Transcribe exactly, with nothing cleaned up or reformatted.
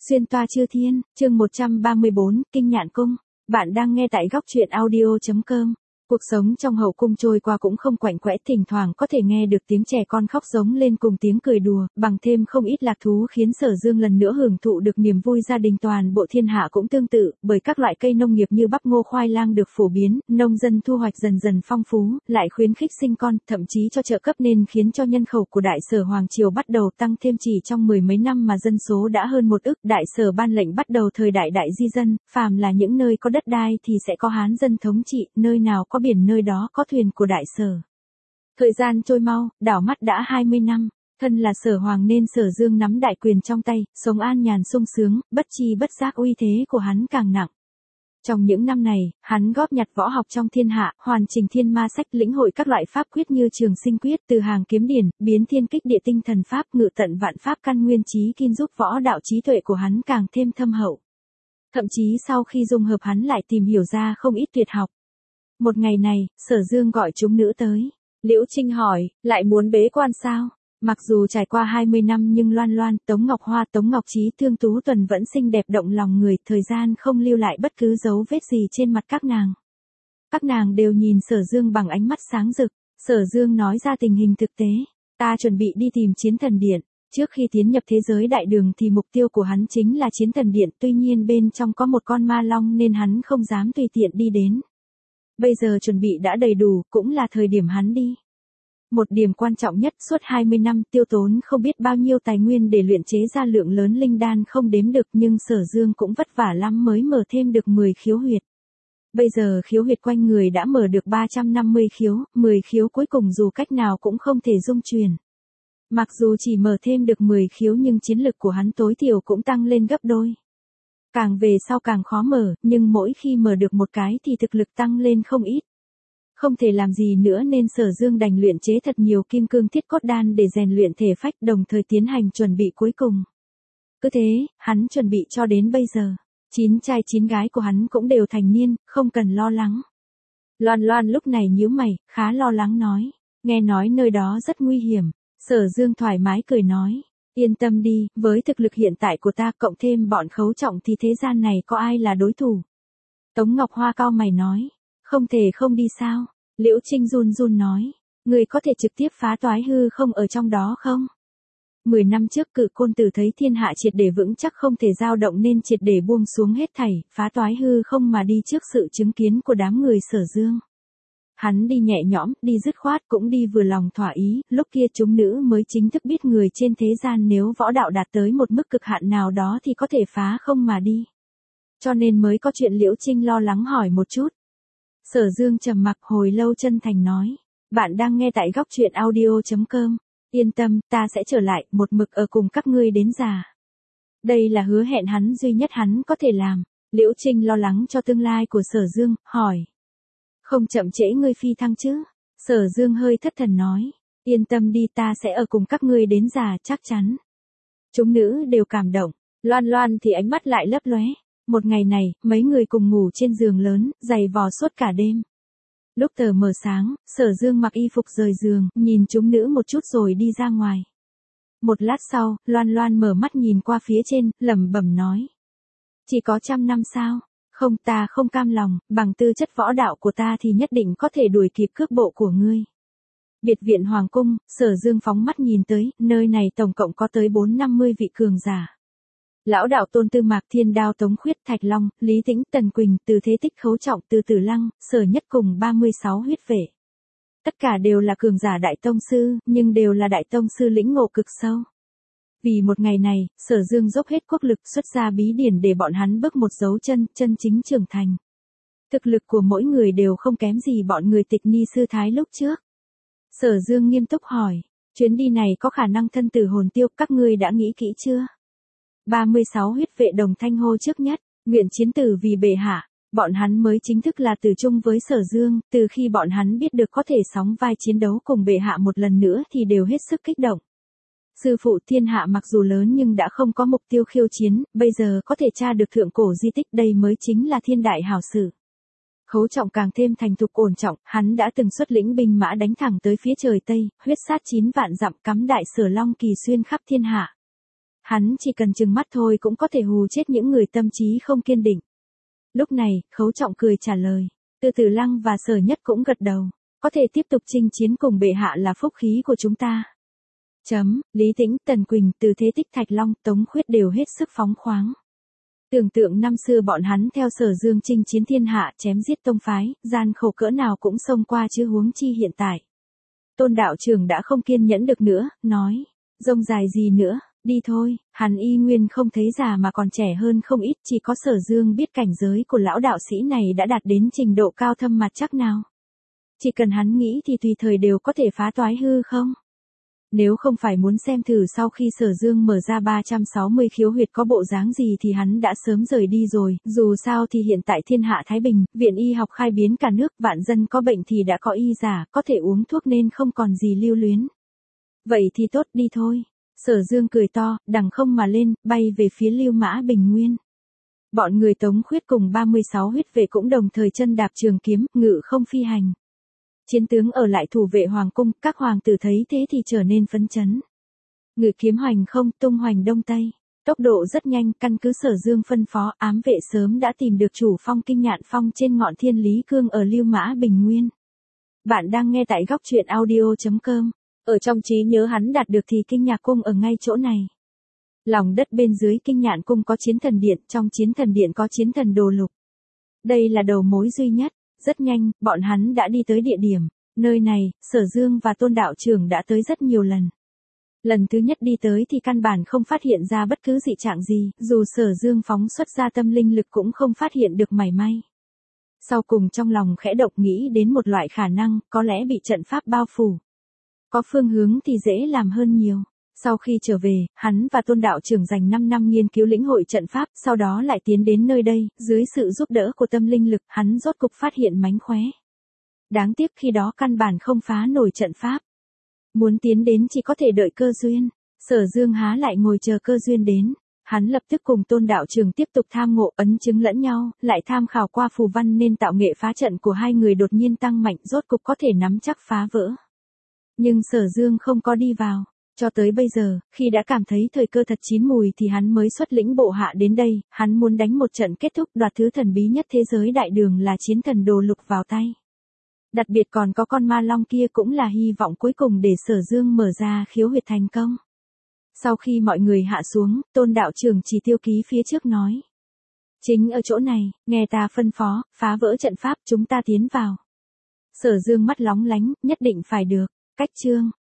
Xuyên toa chư thiên, chương một trăm ba mươi bốn, Kinh Nhạn Cung. Bạn đang nghe tại góc truyện audio chấm com. Cuộc sống trong hậu cung trôi qua cũng không quạnh quẽ, thỉnh thoảng có thể nghe được tiếng trẻ con khóc giống lên cùng tiếng cười đùa, bằng thêm không ít lạc thú khiến Sở Dương lần nữa hưởng thụ được niềm vui gia đình. Toàn bộ thiên hạ cũng tương tự, bởi các loại cây nông nghiệp như bắp ngô khoai lang được phổ biến, nông dân thu hoạch dần dần phong phú, lại khuyến khích sinh con, thậm chí cho trợ cấp nên khiến cho nhân khẩu của Đại Sở Hoàng Triều bắt đầu tăng thêm. Chỉ trong mười mấy năm mà dân số đã hơn một ức, Đại Sở ban lệnh bắt đầu thời đại đại di dân, phàm là những nơi có đất đai thì sẽ có Hán dân thống trị, nơi nào có biển nơi đó có thuyền của Đại Sở. Thời gian trôi mau, đảo mắt đã hai mươi năm, thân là Sở Hoàng nên Sở Dương nắm đại quyền trong tay, sống an nhàn sung sướng, bất chi bất giác uy thế của hắn càng nặng. Trong những năm này, hắn góp nhặt võ học trong thiên hạ, hoàn chỉnh thiên ma sách, lĩnh hội các loại pháp quyết như Trường Sinh Quyết, Từ Hàng Kiếm Điển, Biến Thiên Kích Địa Tinh Thần Pháp, Ngự Tận Vạn Pháp Căn Nguyên Chí Kinh, giúp võ đạo trí tuệ của hắn càng thêm thâm hậu. Thậm chí sau khi dung hợp hắn lại tìm hiểu ra không ít tuyệt học. Một ngày này, Sở Dương gọi chúng nữ tới. Liễu Trinh hỏi, lại muốn bế quan sao? Mặc dù trải qua hai mươi năm nhưng Loan Loan, Tống Ngọc Hoa, Tống Ngọc Trí, Thương Tú Tuần vẫn xinh đẹp động lòng người, thời gian không lưu lại bất cứ dấu vết gì trên mặt các nàng. Các nàng đều nhìn Sở Dương bằng ánh mắt sáng rực. Sở Dương nói ra tình hình thực tế. Ta chuẩn bị đi tìm Chiến Thần Điện. Trước khi tiến nhập thế giới đại đường thì mục tiêu của hắn chính là Chiến Thần Điện, tuy nhiên bên trong có một con ma long nên hắn không dám tùy tiện đi đến. Bây giờ chuẩn bị đã đầy đủ, cũng là thời điểm hắn đi. Một điểm quan trọng nhất, suốt hai mươi năm tiêu tốn không biết bao nhiêu tài nguyên để luyện chế ra lượng lớn linh đan không đếm được, nhưng Sở Dương cũng vất vả lắm mới mở thêm được mười khiếu huyệt. Bây giờ khiếu huyệt quanh người đã mở được ba trăm năm mươi khiếu, mười khiếu cuối cùng dù cách nào cũng không thể dung truyền. Mặc dù chỉ mở thêm được mười khiếu nhưng chiến lực của hắn tối thiểu cũng tăng lên gấp đôi. Càng về sau càng khó mở, nhưng mỗi khi mở được một cái thì thực lực tăng lên không ít. Không thể làm gì nữa nên Sở Dương đành luyện chế thật nhiều kim cương thiết cốt đan để rèn luyện thể phách, đồng thời tiến hành chuẩn bị cuối cùng. Cứ thế, hắn chuẩn bị cho đến bây giờ. Chín trai chín gái của hắn cũng đều thành niên, không cần lo lắng. Loan Loan lúc này nhíu mày, khá lo lắng nói. Nghe nói nơi đó rất nguy hiểm. Sở Dương thoải mái cười nói. Yên tâm đi, với thực lực hiện tại của ta cộng thêm bọn Khấu Trọng thì thế gian này có ai là đối thủ. Tống Ngọc Hoa cau mày nói. Không thể không đi sao? Liễu Trinh run run nói. Người có thể trực tiếp phá toái hư không ở trong đó không? Mười năm trước Cự Côn Tử thấy thiên hạ triệt để vững chắc không thể dao động nên triệt để buông xuống hết thảy, phá toái hư không mà đi trước sự chứng kiến của đám người Sở Dương. Hắn đi nhẹ nhõm, đi dứt khoát, cũng đi vừa lòng thỏa ý, lúc kia chúng nữ mới chính thức biết người trên thế gian nếu võ đạo đạt tới một mức cực hạn nào đó thì có thể phá không mà đi. Cho nên mới có chuyện Liễu Trinh lo lắng hỏi một chút. Sở Dương trầm mặc hồi lâu chân thành nói. Bạn đang nghe tại góc truyện audio chấm com. Yên tâm, ta sẽ trở lại, một mực ở cùng các ngươi đến già. Đây là hứa hẹn hắn duy nhất hắn có thể làm. Liễu Trinh lo lắng cho tương lai của Sở Dương, hỏi. Không chậm trễ ngươi phi thăng chứ? Sở Dương hơi thất thần nói. Yên tâm đi, ta sẽ ở cùng các ngươi đến già, chắc chắn. Chúng nữ đều cảm động. Loan Loan thì ánh mắt lại lấp lóe. Một ngày này, mấy người cùng ngủ trên giường lớn, giày vò suốt cả đêm. Lúc tờ mờ sáng, Sở Dương mặc y phục rời giường, nhìn chúng nữ một chút rồi đi ra ngoài. Một lát sau, Loan Loan mở mắt nhìn qua phía trên, lẩm bẩm nói. Chỉ có trăm năm sao? Không, ta không cam lòng, bằng tư chất võ đạo của ta thì nhất định có thể đuổi kịp cước bộ của ngươi. Biệt viện Hoàng Cung, Sở Dương phóng mắt nhìn tới, nơi này tổng cộng có tới bốn năm mươi vị cường giả. Lão đạo Tôn Tư Mạc, Thiên Đao Tống Khuyết, Thạch Long, Lý Tĩnh, Tần Quỳnh, Từ Thế Tích, Khấu Trọng, Từ Tử Lăng, Sở Nhất cùng ba mươi sáu huyết vệ. Tất cả đều là cường giả đại tông sư, nhưng đều là đại tông sư lĩnh ngộ cực sâu. Vì một ngày này, Sở Dương dốc hết quốc lực xuất ra bí điển để bọn hắn bước một dấu chân, chân chính trưởng thành. Thực lực của mỗi người đều không kém gì bọn người Tịch Ni sư thái lúc trước. Sở Dương nghiêm túc hỏi, chuyến đi này có khả năng thân tử hồn tiêu, các ngươi đã nghĩ kỹ chưa? ba mươi sáu huyết vệ đồng thanh hô trước nhất, nguyện chiến tử vì bệ hạ. Bọn hắn mới chính thức là từ chung với Sở Dương, từ khi bọn hắn biết được có thể sóng vai chiến đấu cùng bệ hạ một lần nữa thì đều hết sức kích động. Sư phụ thiên hạ mặc dù lớn nhưng đã không có mục tiêu khiêu chiến, bây giờ có thể tra được thượng cổ di tích, đây mới chính là thiên đại hảo sự. Khấu Trọng càng thêm thành thục ổn trọng, hắn đã từng xuất lĩnh binh mã đánh thẳng tới phía trời Tây, huyết sát chín vạn dặm, cắm đại Sở Long kỳ xuyên khắp thiên hạ. Hắn chỉ cần trừng mắt thôi cũng có thể hù chết những người tâm trí không kiên định. Lúc này, Khấu Trọng cười trả lời. Từ Tử Lăng và Sở Nhất cũng gật đầu. Có thể tiếp tục chinh chiến cùng bệ hạ là phúc khí của chúng ta. Chấm, Lý Tĩnh, Tần Quỳnh, Từ Thế Tích, Thạch Long, Tống Khuyết đều hết sức phóng khoáng. Tưởng tượng năm xưa bọn hắn theo Sở Dương chinh chiến thiên hạ, chém giết tông phái, gian khổ cỡ nào cũng xông qua chứ huống chi hiện tại. Tôn đạo trưởng đã không kiên nhẫn được nữa, nói, rông dài gì nữa, đi thôi. Hắn y nguyên không thấy già mà còn trẻ hơn không ít, chỉ có Sở Dương biết cảnh giới của lão đạo sĩ này đã đạt đến trình độ cao thâm mặt chắc nào. Chỉ cần hắn nghĩ thì tùy thời đều có thể phá toái hư không. Nếu không phải muốn xem thử sau khi Sở Dương mở ra ba trăm sáu mươi khiếu huyệt có bộ dáng gì thì hắn đã sớm rời đi rồi, dù sao thì hiện tại thiên hạ Thái Bình, viện y học khai biến cả nước, vạn dân có bệnh thì đã có y giả, có thể uống thuốc nên không còn gì lưu luyến. Vậy thì tốt, đi thôi. Sở Dương cười to, đằng không mà lên, bay về phía Lưu Mã Bình Nguyên. Bọn người Tống Khuyết cùng ba mươi sáu huyết vệ cũng đồng thời chân đạp trường kiếm, ngự không phi hành. Chiến tướng ở lại thủ vệ hoàng cung, các hoàng tử thấy thế thì trở nên phấn chấn. Ngự kiếm hoành không, tung hoành đông tây. Tốc độ rất nhanh, căn cứ Sở Dương phân phó, ám vệ sớm đã tìm được chủ phong Kinh Nhạn Phong trên ngọn Thiên Lý Cương ở Lưu Mã Bình Nguyên. Bạn đang nghe tại góc truyện audio chấm com. Ở trong trí nhớ hắn đạt được thì Kinh Nhạc Cung ở ngay chỗ này. Lòng đất bên dưới Kinh Nhạn Cung có chiến thần điện, trong chiến thần điện có chiến thần đồ lục. Đây là đầu mối duy nhất. Rất nhanh, bọn hắn đã đi tới địa điểm. Nơi này, Sở Dương và Tôn đạo trưởng đã tới rất nhiều lần. Lần thứ nhất đi tới thì căn bản không phát hiện ra bất cứ dị trạng gì, dù Sở Dương phóng xuất ra tâm linh lực cũng không phát hiện được mảy may. Sau cùng trong lòng khẽ động nghĩ đến một loại khả năng, có lẽ bị trận pháp bao phủ. Có phương hướng thì dễ làm hơn nhiều. Sau khi trở về, hắn và Tôn đạo trưởng dành năm năm nghiên cứu lĩnh hội trận pháp, sau đó lại tiến đến nơi đây, dưới sự giúp đỡ của tâm linh lực, hắn rốt cục phát hiện mánh khóe. Đáng tiếc khi đó căn bản không phá nổi trận pháp. Muốn tiến đến chỉ có thể đợi cơ duyên. Sở Dương há lại ngồi chờ cơ duyên đến. Hắn lập tức cùng Tôn đạo trưởng tiếp tục tham ngộ, ấn chứng lẫn nhau, lại tham khảo qua phù văn nên tạo nghệ phá trận của hai người đột nhiên tăng mạnh, rốt cục có thể nắm chắc phá vỡ. Nhưng Sở Dương không có đi vào. Cho tới bây giờ, khi đã cảm thấy thời cơ thật chín mùi thì hắn mới xuất lĩnh bộ hạ đến đây, hắn muốn đánh một trận kết thúc đoạt thứ thần bí nhất thế giới đại đường là chiến thần đồ lục vào tay. Đặc biệt còn có con ma long kia cũng là hy vọng cuối cùng để Sở Dương mở ra khiếu huyệt thành công. Sau khi mọi người hạ xuống, Tôn đạo trưởng chỉ tiêu ký phía trước nói. Chính ở chỗ này, nghe ta phân phó, phá vỡ trận pháp chúng ta tiến vào. Sở Dương mắt lóng lánh, nhất định phải được. Cách chương.